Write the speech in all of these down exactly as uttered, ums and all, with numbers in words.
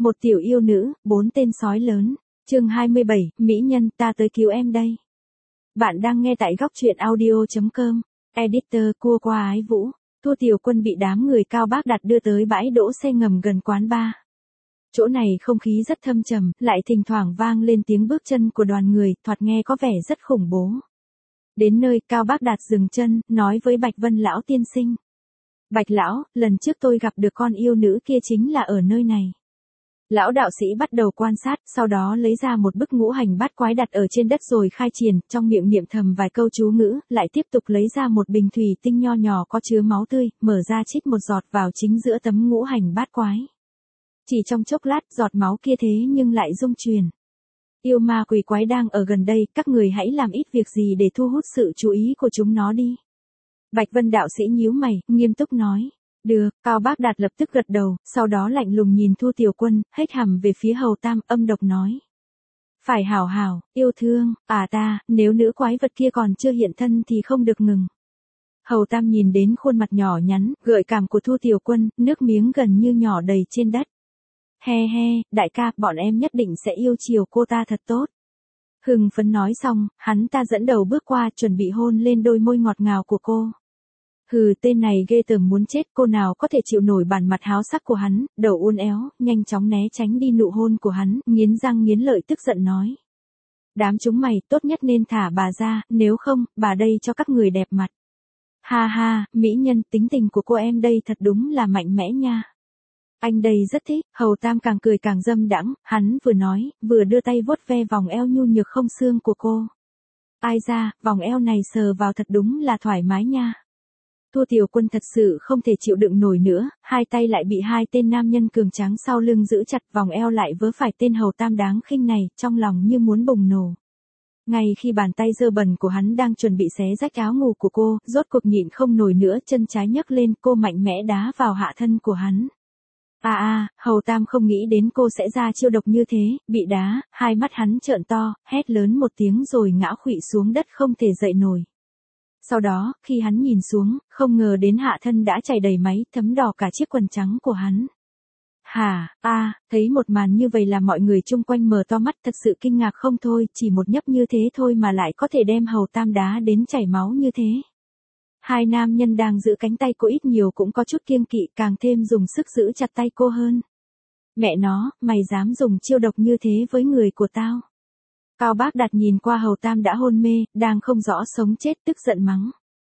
Một tiểu yêu nữ, bốn tên sói lớn. Chương hai mươi bảy, mỹ nhân, ta tới cứu em đây. Bạn đang nghe tại góc truyện audio chấm com. Editor cua qua ái vũ. Thu Tiểu Quân bị đám người Cao Bác Đạt đưa tới bãi đỗ xe ngầm gần quán bar. Chỗ này không khí rất thâm trầm, lại thỉnh thoảng vang lên tiếng bước chân của đoàn người, thoạt nghe có vẻ rất khủng bố. Đến nơi, Cao Bác Đạt dừng chân, nói với Bạch Vân lão tiên sinh. Bạch lão, lần trước tôi gặp được con yêu nữ kia chính là ở nơi này. Lão đạo sĩ bắt đầu quan sát, sau đó lấy ra một bức ngũ hành bát quái đặt ở trên đất rồi khai triển, trong miệng niệm thầm vài câu chú ngữ, lại tiếp tục lấy ra một bình thủy tinh nho nhỏ có chứa máu tươi, mở ra chích một giọt vào chính giữa tấm ngũ hành bát quái. Chỉ trong chốc lát, giọt máu kia thế nhưng lại rung truyền. Yêu ma quỷ quái đang ở gần đây, các người hãy làm ít việc gì để thu hút sự chú ý của chúng nó đi. Bạch Vân đạo sĩ nhíu mày, nghiêm túc nói. Được, Cao Bác Đạt lập tức gật đầu, sau đó lạnh lùng nhìn Thu Tiểu Quân, hét hầm về phía Hầu Tam, âm độc nói. Phải hảo hảo, yêu thương, à ta, nếu nữ quái vật kia còn chưa hiện thân thì không được ngừng. Hầu Tam nhìn đến khuôn mặt nhỏ nhắn, gợi cảm của Thu Tiểu Quân, nước miếng gần như nhỏ đầy trên đất. He he, đại ca, bọn em nhất định sẽ yêu chiều cô ta thật tốt. Hưng phấn nói xong, hắn ta dẫn đầu bước qua chuẩn bị hôn lên đôi môi ngọt ngào của cô. Hừ, tên này ghê tởm muốn chết, cô nào có thể chịu nổi bản mặt háo sắc của hắn, đầu uốn éo, nhanh chóng né tránh đi nụ hôn của hắn, nghiến răng nghiến lợi tức giận nói. Đám chúng mày, tốt nhất nên thả bà ra, nếu không, bà đây cho các người đẹp mặt. Ha ha, mỹ nhân, tính tình của cô em đây thật đúng là mạnh mẽ nha. Anh đây rất thích, Hầu Tam càng cười càng dâm đãng, hắn vừa nói, vừa đưa tay vuốt ve vòng eo nhu nhược không xương của cô. Ai ra, vòng eo này sờ vào thật đúng là thoải mái nha. Thu Tiểu Quân thật sự không thể chịu đựng nổi nữa, hai tay lại bị hai tên nam nhân cường tráng sau lưng giữ chặt, vòng eo lại vớ phải tên Hầu Tam đáng khinh này, trong lòng như muốn bùng nổ. Ngay khi bàn tay dơ bẩn của hắn đang chuẩn bị xé rách áo ngủ của cô, rốt cuộc nhịn không nổi nữa, chân trái nhấc lên, cô mạnh mẽ đá vào hạ thân của hắn. À à, Hầu Tam không nghĩ đến cô sẽ ra chiêu độc như thế, bị đá, hai mắt hắn trợn to, hét lớn một tiếng rồi ngã khuỵu xuống đất không thể dậy nổi. Sau đó, khi hắn nhìn xuống, không ngờ đến hạ thân đã chảy đầy máy, thấm đỏ cả chiếc quần trắng của hắn. Hả, a, thấy một màn như vậy là mọi người chung quanh mở to mắt thật sự kinh ngạc không thôi, chỉ một nhấp như thế thôi mà lại có thể đem Hầu Tam đá đến chảy máu như thế. Hai nam nhân đang giữ cánh tay cô ít nhiều cũng có chút kiêng kỵ, càng thêm dùng sức giữ chặt tay cô hơn. Mẹ nó, mày dám dùng chiêu độc như thế với người của tao. Cao Bác Đạt nhìn qua Hầu Tam đã hôn mê, đang không rõ sống chết tức giận mắng.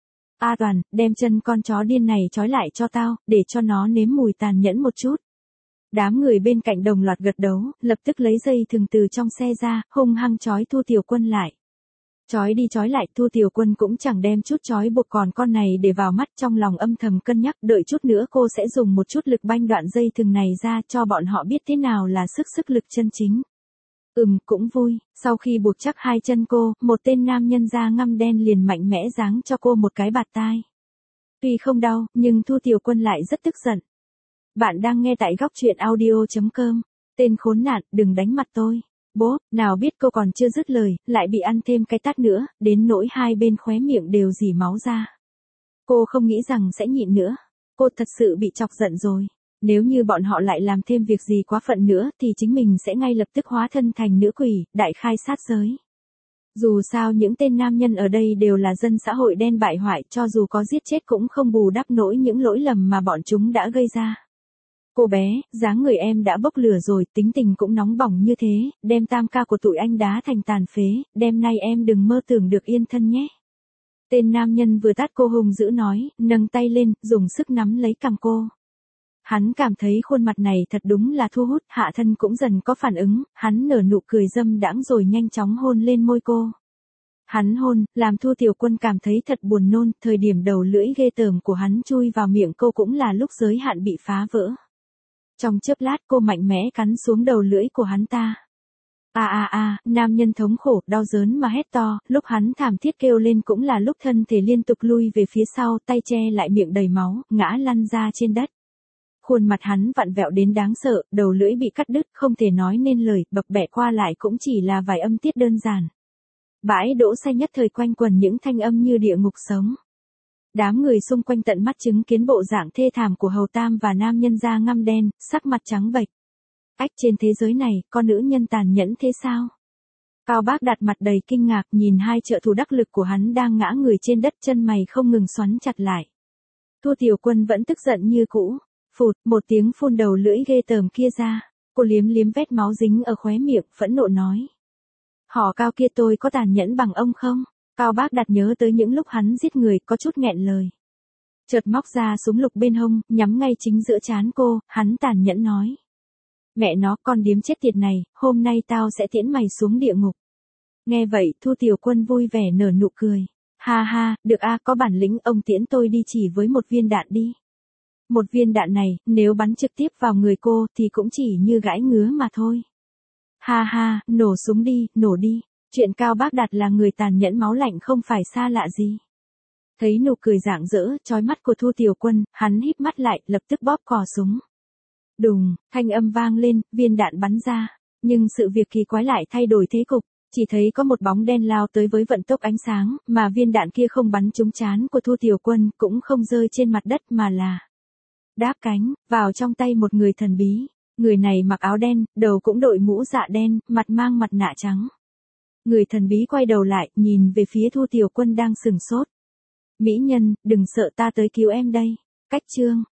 A Toàn, đem chân con chó điên này trói lại cho tao, để cho nó nếm mùi tàn nhẫn một chút. Đám người bên cạnh đồng loạt gật đấu, lập tức lấy dây thừng từ trong xe ra, hung hăng trói Thu Tiểu Quân lại. Trói đi trói lại, Thu Tiểu Quân cũng chẳng đem chút trói buộc còn con này để vào mắt, trong lòng âm thầm cân nhắc, đợi chút nữa cô sẽ dùng một chút lực banh đoạn dây thừng này ra cho bọn họ biết thế nào là sức sức lực chân chính. Ừm, cũng vui, sau khi buộc chắc hai chân cô, một tên nam nhân da ngăm đen liền mạnh mẽ giáng cho cô một cái bạt tai. Tuy không đau, nhưng Thu Tiểu Quân lại rất tức giận. Bạn đang nghe tại góc truyện audio chấm com. Tên khốn nạn, đừng đánh mặt tôi. Bố, nào biết cô còn chưa dứt lời, lại bị ăn thêm cái tát nữa, đến nỗi hai bên khóe miệng đều rỉ máu ra. Cô không nghĩ rằng sẽ nhịn nữa. Cô thật sự bị chọc giận rồi. Nếu như bọn họ lại làm thêm việc gì quá phận nữa thì chính mình sẽ ngay lập tức hóa thân thành nữ quỷ, đại khai sát giới. Dù sao những tên nam nhân ở đây đều là dân xã hội đen bại hoại, cho dù có giết chết cũng không bù đắp nổi những lỗi lầm mà bọn chúng đã gây ra. Cô bé, dáng người em đã bốc lửa rồi, tính tình cũng nóng bỏng như thế, đem tam ca của tụi anh đá thành tàn phế, đêm nay em đừng mơ tưởng được yên thân nhé. Tên nam nhân vừa tát cô hùng dữ nói, nâng tay lên, dùng sức nắm lấy cằm cô. Hắn cảm thấy khuôn mặt này thật đúng là thu hút, hạ thân cũng dần có phản ứng, hắn nở nụ cười dâm đãng rồi nhanh chóng hôn lên môi cô. Hắn hôn, làm Thu Tiểu Quân cảm thấy thật buồn nôn, thời điểm đầu lưỡi ghê tởm của hắn chui vào miệng cô cũng là lúc giới hạn bị phá vỡ. Trong chớp lát cô mạnh mẽ cắn xuống đầu lưỡi của hắn ta. À à à, nam nhân thống khổ, đau đớn mà hét to, lúc hắn thảm thiết kêu lên cũng là lúc thân thể liên tục lui về phía sau, tay che lại miệng đầy máu, ngã lăn ra trên đất. Khuôn mặt hắn vặn vẹo đến đáng sợ, đầu lưỡi bị cắt đứt, không thể nói nên lời, bập bẹ qua lại cũng chỉ là vài âm tiết đơn giản. Bãi đỗ xe nhất thời quanh quần những thanh âm như địa ngục sống. Đám người xung quanh tận mắt chứng kiến bộ dạng thê thảm của Hầu Tam và nam nhân da ngăm đen, sắc mặt trắng bệch. Ách, trên thế giới này, có nữ nhân tàn nhẫn thế sao? Cao Bác Đạt mặt đầy kinh ngạc nhìn hai trợ thủ đắc lực của hắn đang ngã người trên đất, chân mày không ngừng xoắn chặt lại. Thu Tiểu Quân vẫn tức giận như cũ. Phụt, một tiếng phun đầu lưỡi ghê tởm kia ra. Cô liếm liếm vết máu dính ở khóe miệng, phẫn nộ nói. Họ Cao kia tôi có tàn nhẫn bằng ông không? Cao Bác Đạt nhớ tới những lúc hắn giết người, có chút nghẹn lời. Chợt móc ra súng lục bên hông, nhắm ngay chính giữa trán cô, hắn tàn nhẫn nói. Mẹ nó, con điếm chết tiệt này, hôm nay tao sẽ tiễn mày xuống địa ngục. Nghe vậy, Thu Tiểu Quân vui vẻ nở nụ cười. Ha ha, được a, có bản lĩnh ông tiễn tôi đi chỉ với một viên đạn đi. Một viên đạn này, nếu bắn trực tiếp vào người cô thì cũng chỉ như gãi ngứa mà thôi. Ha ha, nổ súng đi, nổ đi. Chuyện Cao Bác Đạt là người tàn nhẫn máu lạnh không phải xa lạ gì. Thấy nụ cười rạng rỡ, chói mắt của Thu Tiểu Quân, hắn híp mắt lại, lập tức bóp cò súng. Đùng, thanh âm vang lên, viên đạn bắn ra. Nhưng sự việc kỳ quái lại thay đổi thế cục. Chỉ thấy có một bóng đen lao tới với vận tốc ánh sáng, mà viên đạn kia không bắn trúng trán của Thu Tiểu Quân, cũng không rơi trên mặt đất mà là đáp cánh, vào trong tay một người thần bí. Người này mặc áo đen, đầu cũng đội mũ dạ đen, mặt mang mặt nạ trắng. Người thần bí quay đầu lại, nhìn về phía Thu Tiểu Quân đang sừng sốt. Mỹ nhân, đừng sợ, ta tới cứu em đây. Cách chương